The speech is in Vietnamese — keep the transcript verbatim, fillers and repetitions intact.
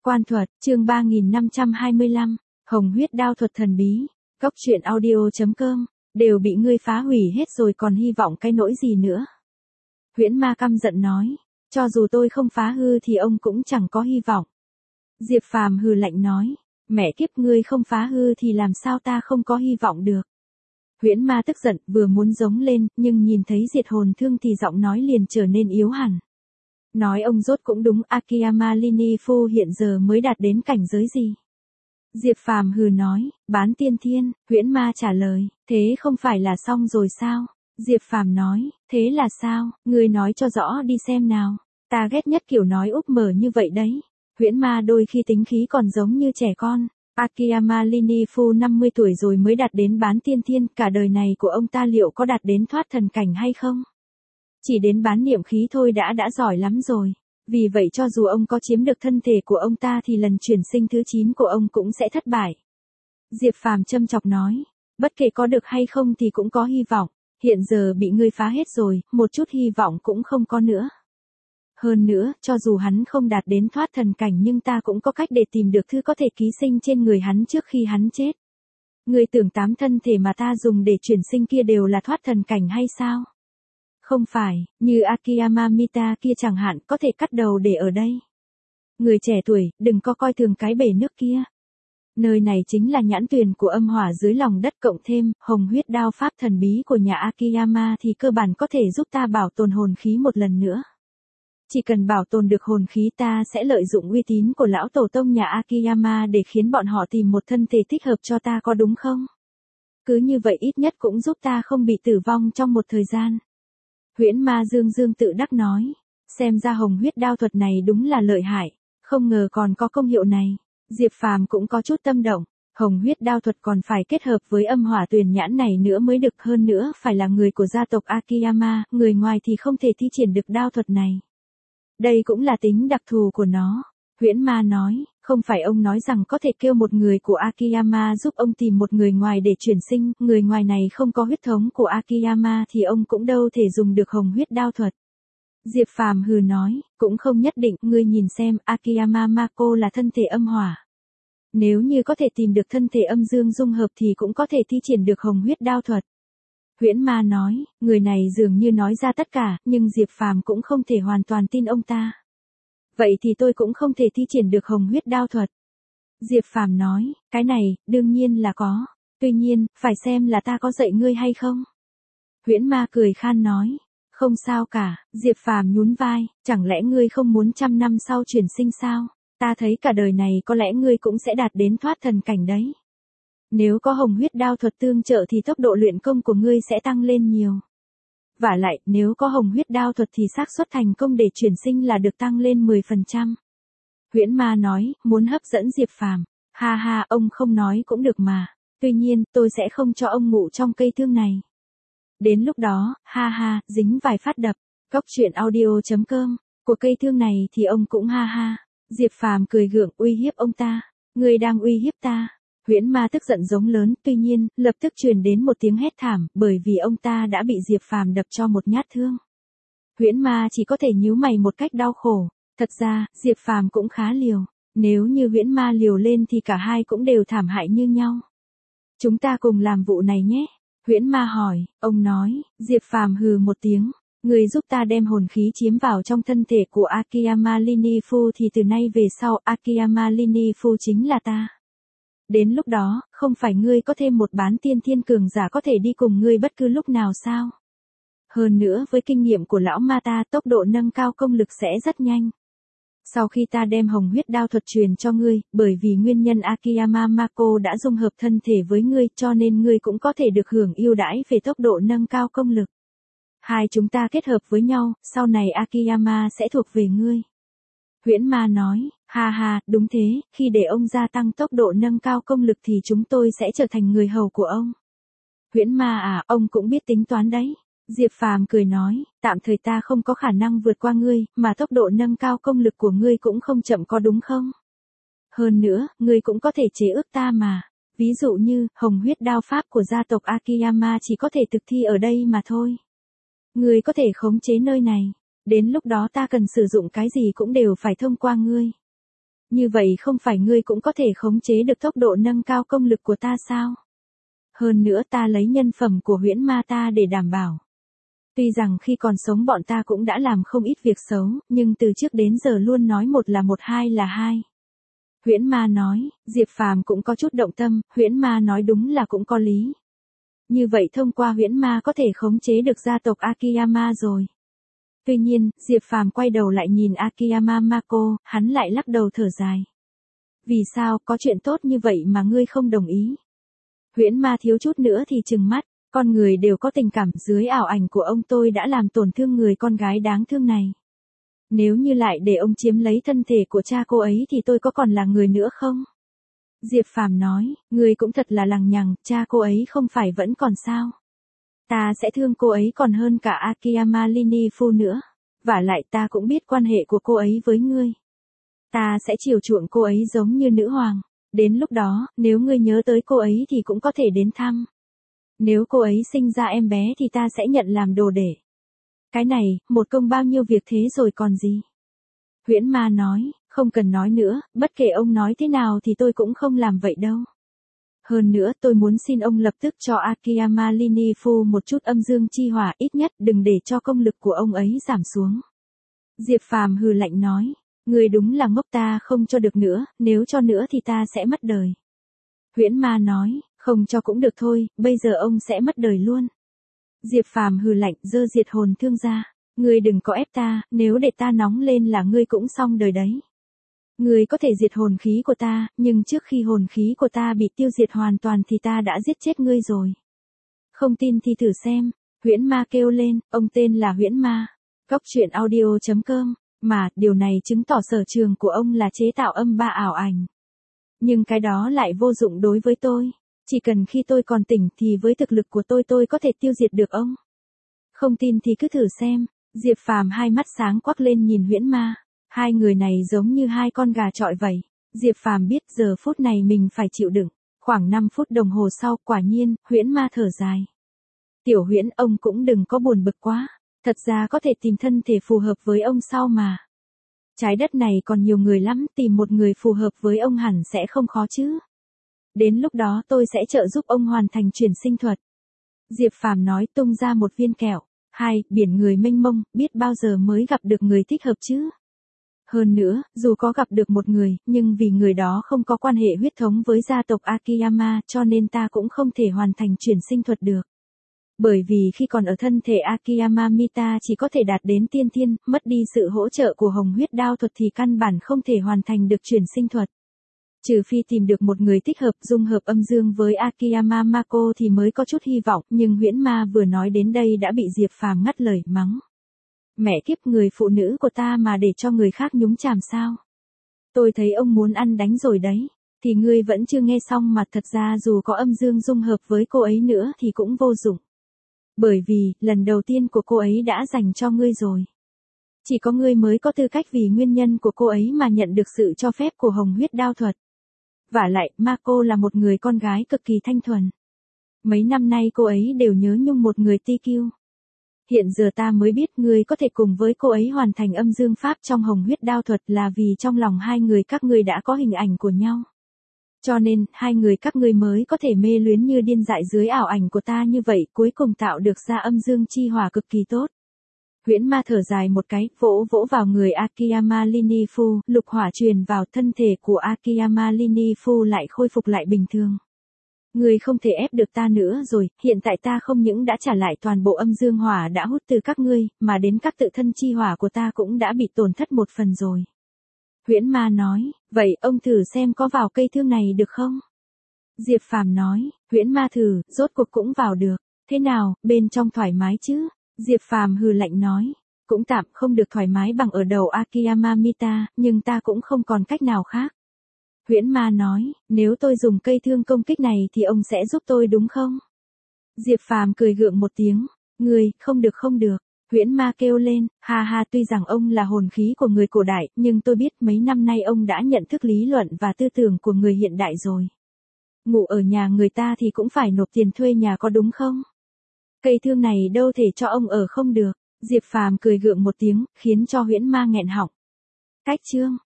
Quan thuật, chương ba nghìn năm trăm hai mươi lăm, Hồng huyết đao thuật thần bí, Cốc truyện audio chấm com, đều bị ngươi phá hủy hết rồi còn hy vọng cái nỗi gì nữa. Huyễn Ma căm giận nói, cho dù tôi không phá hư thì ông cũng chẳng có hy vọng. Diệp Phàm hừ lạnh nói, mẹ kiếp ngươi không phá hư thì làm sao ta không có hy vọng được. Huyễn Ma tức giận vừa muốn giống lên nhưng nhìn thấy diệt hồn thương thì giọng nói liền trở nên yếu hẳn. Nói ông rốt cũng đúng, Akiyama Lini Fu hiện giờ mới đạt đến cảnh giới gì? Diệp Phàm hừ nói, bán tiên thiên. Huyễn Ma trả lời, thế không phải là xong rồi sao? Diệp Phàm nói, thế là sao, ngươi nói cho rõ đi xem nào. Ta ghét nhất kiểu nói úp mở như vậy đấy. Huyễn Ma đôi khi tính khí còn giống như trẻ con. Akiyama Lini Fu năm mươi tuổi rồi mới đạt đến bán tiên thiên, cả đời này của ông ta liệu có đạt đến thoát thần cảnh hay không? Chỉ đến bán niệm khí thôi đã đã giỏi lắm rồi. Vì vậy cho dù ông có chiếm được thân thể của ông ta thì lần chuyển sinh thứ chín của ông cũng sẽ thất bại. Diệp Phàm châm chọc nói, bất kể có được hay không thì cũng có hy vọng, hiện giờ bị ngươi phá hết rồi, một chút hy vọng cũng không có nữa. Hơn nữa, cho dù hắn không đạt đến thoát thần cảnh nhưng ta cũng có cách để tìm được thứ có thể ký sinh trên người hắn trước khi hắn chết. Ngươi tưởng tám thân thể mà ta dùng để chuyển sinh kia đều là thoát thần cảnh hay sao? Không phải, như Akiyama Mita kia chẳng hạn, có thể cắt đầu để ở đây. Người trẻ tuổi, đừng có coi thường cái bể nước kia. Nơi này chính là nhãn tuyền của âm hỏa dưới lòng đất cộng thêm hồng huyết đao pháp thần bí của nhà Akiyama thì cơ bản có thể giúp ta bảo tồn hồn khí một lần nữa. Chỉ cần bảo tồn được hồn khí ta sẽ lợi dụng uy tín của lão tổ tông nhà Akiyama để khiến bọn họ tìm một thân thể thích hợp cho ta, có đúng không? Cứ như vậy ít nhất cũng giúp ta không bị tử vong trong một thời gian. Huyễn Ma dương dương tự đắc nói, xem ra hồng huyết đao thuật này đúng là lợi hại, không ngờ còn có công hiệu này. Diệp Phàm cũng có chút tâm động, hồng huyết đao thuật còn phải kết hợp với âm hỏa tuyền nhãn này nữa mới được, hơn nữa phải là người của gia tộc Akiyama, người ngoài thì không thể thi triển được đao thuật này. Đây cũng là tính đặc thù của nó. Huyễn Ma nói, không phải ông nói rằng có thể kêu một người của Akiyama giúp ông tìm một người ngoài để chuyển sinh, người ngoài này không có huyết thống của Akiyama thì ông cũng đâu thể dùng được hồng huyết đao thuật. Diệp Phàm hừ nói, cũng không nhất định, ngươi nhìn xem, Akiyama Mako là thân thể âm hỏa. Nếu như có thể tìm được thân thể âm dương dung hợp thì cũng có thể thi triển được hồng huyết đao thuật. Huyễn Ma nói, người này dường như nói ra tất cả, nhưng Diệp Phàm cũng không thể hoàn toàn tin ông ta. Vậy thì tôi cũng không thể thi triển được hồng huyết đao thuật. Diệp Phàm nói, cái này, đương nhiên là có. Tuy nhiên, phải xem là ta có dạy ngươi hay không. Huyễn Ma cười khan nói, không sao cả. Diệp Phàm nhún vai, chẳng lẽ ngươi không muốn trăm năm sau chuyển sinh sao? Ta thấy cả đời này có lẽ ngươi cũng sẽ đạt đến thoát thần cảnh đấy. Nếu có hồng huyết đao thuật tương trợ thì tốc độ luyện công của ngươi sẽ tăng lên nhiều. Vả lại, nếu có hồng huyết đao thuật thì xác suất thành công để chuyển sinh là được tăng lên mười phần trăm. Huyễn Ma nói, muốn hấp dẫn Diệp Phàm. Ha ha, ông không nói cũng được mà. Tuy nhiên, tôi sẽ không cho ông ngủ trong cây thương này. Đến lúc đó, ha ha, dính vài phát đập. Cốc truyện audio chấm com, của cây thương này thì ông cũng ha ha. Diệp Phàm cười gượng uy hiếp ông ta. Ngươi đang uy hiếp ta. Huyễn Ma tức giận giống lớn, tuy nhiên, lập tức truyền đến một tiếng hét thảm, bởi vì ông ta đã bị Diệp Phàm đập cho một nhát thương. Huyễn Ma chỉ có thể nhíu mày một cách đau khổ. Thật ra, Diệp Phàm cũng khá liều. Nếu như Huyễn Ma liều lên thì cả hai cũng đều thảm hại như nhau. Chúng ta cùng làm vụ này nhé. Huyễn Ma hỏi, ông nói, Diệp Phàm hừ một tiếng. Người giúp ta đem hồn khí chiếm vào trong thân thể của Akiyama Lini Fu thì từ nay về sau Akiyama Lini Fu chính là ta. Đến lúc đó, không phải ngươi có thêm một bán tiên thiên cường giả có thể đi cùng ngươi bất cứ lúc nào sao? Hơn nữa với kinh nghiệm của lão ma ta, tốc độ nâng cao công lực sẽ rất nhanh. Sau khi ta đem hồng huyết đao thuật truyền cho ngươi, bởi vì nguyên nhân Akiyama Mako đã dung hợp thân thể với ngươi cho nên ngươi cũng có thể được hưởng ưu đãi về tốc độ nâng cao công lực. Hai chúng ta kết hợp với nhau, sau này Akiyama sẽ thuộc về ngươi. Huyễn Ma nói, ha ha, đúng thế, khi để ông gia tăng tốc độ nâng cao công lực thì chúng tôi sẽ trở thành người hầu của ông. Huyễn Ma à, ông cũng biết tính toán đấy. Diệp Phàm cười nói, tạm thời ta không có khả năng vượt qua ngươi, mà tốc độ nâng cao công lực của ngươi cũng không chậm có đúng không? Hơn nữa, ngươi cũng có thể chế ước ta mà. Ví dụ như, hồng huyết đao pháp của gia tộc Akiyama chỉ có thể thực thi ở đây mà thôi. Ngươi có thể khống chế nơi này. Đến lúc đó ta cần sử dụng cái gì cũng đều phải thông qua ngươi. Như vậy không phải ngươi cũng có thể khống chế được tốc độ nâng cao công lực của ta sao? Hơn nữa ta lấy nhân phẩm của huyễn ma ta để đảm bảo. Tuy rằng khi còn sống bọn ta cũng đã làm không ít việc xấu, nhưng từ trước đến giờ luôn nói một là một hai là hai. Huyễn ma nói, Diệp Phàm cũng có chút động tâm, huyễn ma nói đúng là cũng có lý. Như vậy thông qua huyễn ma có thể khống chế được gia tộc Akiyama rồi. Tuy nhiên, Diệp Phàm quay đầu lại nhìn Akiyama Mako, hắn lại lắc đầu thở dài. Vì sao, có chuyện tốt như vậy mà ngươi không đồng ý? Huyễn ma thiếu chút nữa thì trừng mắt, con người đều có tình cảm, dưới ảo ảnh của ông tôi đã làm tổn thương người con gái đáng thương này. Nếu như lại để ông chiếm lấy thân thể của cha cô ấy thì tôi có còn là người nữa không? Diệp Phàm nói, ngươi cũng thật là lằng nhằng, cha cô ấy không phải vẫn còn sao? Ta sẽ thương cô ấy còn hơn cả Akiyama Linifu nữa. Vả lại ta cũng biết quan hệ của cô ấy với ngươi. Ta sẽ chiều chuộng cô ấy giống như nữ hoàng. Đến lúc đó, nếu ngươi nhớ tới cô ấy thì cũng có thể đến thăm. Nếu cô ấy sinh ra em bé thì ta sẽ nhận làm đồ để. Cái này, một công bao nhiêu việc thế rồi còn gì? Huyễn ma nói, không cần nói nữa, bất kể ông nói thế nào thì tôi cũng không làm vậy đâu. Hơn nữa tôi muốn xin ông lập tức cho Akiyama Linifu một chút âm dương chi hỏa, ít nhất đừng để cho công lực của ông ấy giảm xuống. Diệp Phàm hừ lạnh nói, người đúng là ngốc, ta không cho được nữa, nếu cho nữa thì ta sẽ mất đời. Huyễn ma nói, không cho cũng được thôi, bây giờ ông sẽ mất đời luôn. Diệp Phàm hừ lạnh, giơ diệt hồn thương ra, ngươi đừng có ép ta, nếu để ta nóng lên là ngươi cũng xong đời đấy. Ngươi có thể diệt hồn khí của ta, nhưng trước khi hồn khí của ta bị tiêu diệt hoàn toàn thì ta đã giết chết ngươi rồi. Không tin thì thử xem, huyễn ma kêu lên, ông tên là huyễn ma. Góc truyện audio chấm com, mà, điều này chứng tỏ sở trường của ông là chế tạo âm ba ảo ảnh. Nhưng cái đó lại vô dụng đối với tôi. Chỉ cần khi tôi còn tỉnh thì với thực lực của tôi tôi có thể tiêu diệt được ông. Không tin thì cứ thử xem. Diệp Phàm hai mắt sáng quắc lên nhìn huyễn ma. Hai người này giống như hai con gà chọi vậy. Diệp Phàm biết giờ phút này mình phải chịu đựng. Khoảng năm phút đồng hồ sau, quả nhiên, huyễn ma thở dài. Tiểu huyễn, ông cũng đừng có buồn bực quá. Thật ra có thể tìm thân thể phù hợp với ông sau mà. Trái đất này còn nhiều người lắm, tìm một người phù hợp với ông hẳn sẽ không khó chứ. Đến lúc đó tôi sẽ trợ giúp ông hoàn thành chuyển sinh thuật. Diệp Phàm nói, tung ra một viên kẹo. Hai, biển người mênh mông, biết bao giờ mới gặp được người thích hợp chứ. Hơn nữa, dù có gặp được một người, nhưng vì người đó không có quan hệ huyết thống với gia tộc Akiyama cho nên ta cũng không thể hoàn thành chuyển sinh thuật được. Bởi vì khi còn ở thân thể Akiyama Mita chỉ có thể đạt đến tiên thiên, mất đi sự hỗ trợ của hồng huyết đao thuật thì căn bản không thể hoàn thành được chuyển sinh thuật. Trừ phi tìm được một người thích hợp dung hợp âm dương với Akiyama Mako thì mới có chút hy vọng, nhưng huyễn ma vừa nói đến đây đã bị Diệp Phàm ngắt lời, mắng. Mẹ kiếp, người phụ nữ của ta mà để cho người khác nhúng chàm sao? Tôi thấy ông muốn ăn đánh rồi đấy, thì ngươi vẫn chưa nghe xong mà, thật ra dù có âm dương dung hợp với cô ấy nữa thì cũng vô dụng. Bởi vì, lần đầu tiên của cô ấy đã dành cho ngươi rồi. Chỉ có ngươi mới có tư cách vì nguyên nhân của cô ấy mà nhận được sự cho phép của hồng huyết đao thuật. Vả lại, Mako là một người con gái cực kỳ thanh thuần. Mấy năm nay cô ấy đều nhớ nhung một người ti kiu. Hiện giờ ta mới biết ngươi có thể cùng với cô ấy hoàn thành âm dương pháp trong hồng huyết đao thuật là vì trong lòng hai người các ngươi đã có hình ảnh của nhau. Cho nên, hai người các ngươi mới có thể mê luyến như điên dại dưới ảo ảnh của ta như vậy, cuối cùng tạo được ra âm dương chi hỏa cực kỳ tốt. Huyễn ma thở dài một cái, vỗ vỗ vào người Akiyama Linifu, lục hỏa truyền vào thân thể của Akiyama Linifu lại khôi phục lại bình thường. Người không thể ép được ta nữa rồi, hiện tại ta không những đã trả lại toàn bộ âm dương hỏa đã hút từ các ngươi, mà đến các tự thân chi hỏa của ta cũng đã bị tổn thất một phần rồi. Huyễn ma nói, vậy ông thử xem có vào cây thương này được không? Diệp Phàm nói, huyễn ma thử, rốt cuộc cũng vào được. Thế nào, bên trong thoải mái chứ? Diệp Phàm hừ lạnh nói, cũng tạm, không được thoải mái bằng ở đầu Akiyama Mita, nhưng ta cũng không còn cách nào khác. Huyễn ma nói, nếu tôi dùng cây thương công kích này thì ông sẽ giúp tôi đúng không? Diệp Phàm cười gượng một tiếng, người, không được không được. Huyễn ma kêu lên, ha ha, tuy rằng ông là hồn khí của người cổ đại, nhưng tôi biết mấy năm nay ông đã nhận thức lý luận và tư tưởng của người hiện đại rồi. Ngủ ở nhà người ta thì cũng phải nộp tiền thuê nhà có đúng không? Cây thương này đâu thể cho ông ở không được. Diệp Phàm cười gượng một tiếng, khiến cho huyễn ma nghẹn họng. Cách chương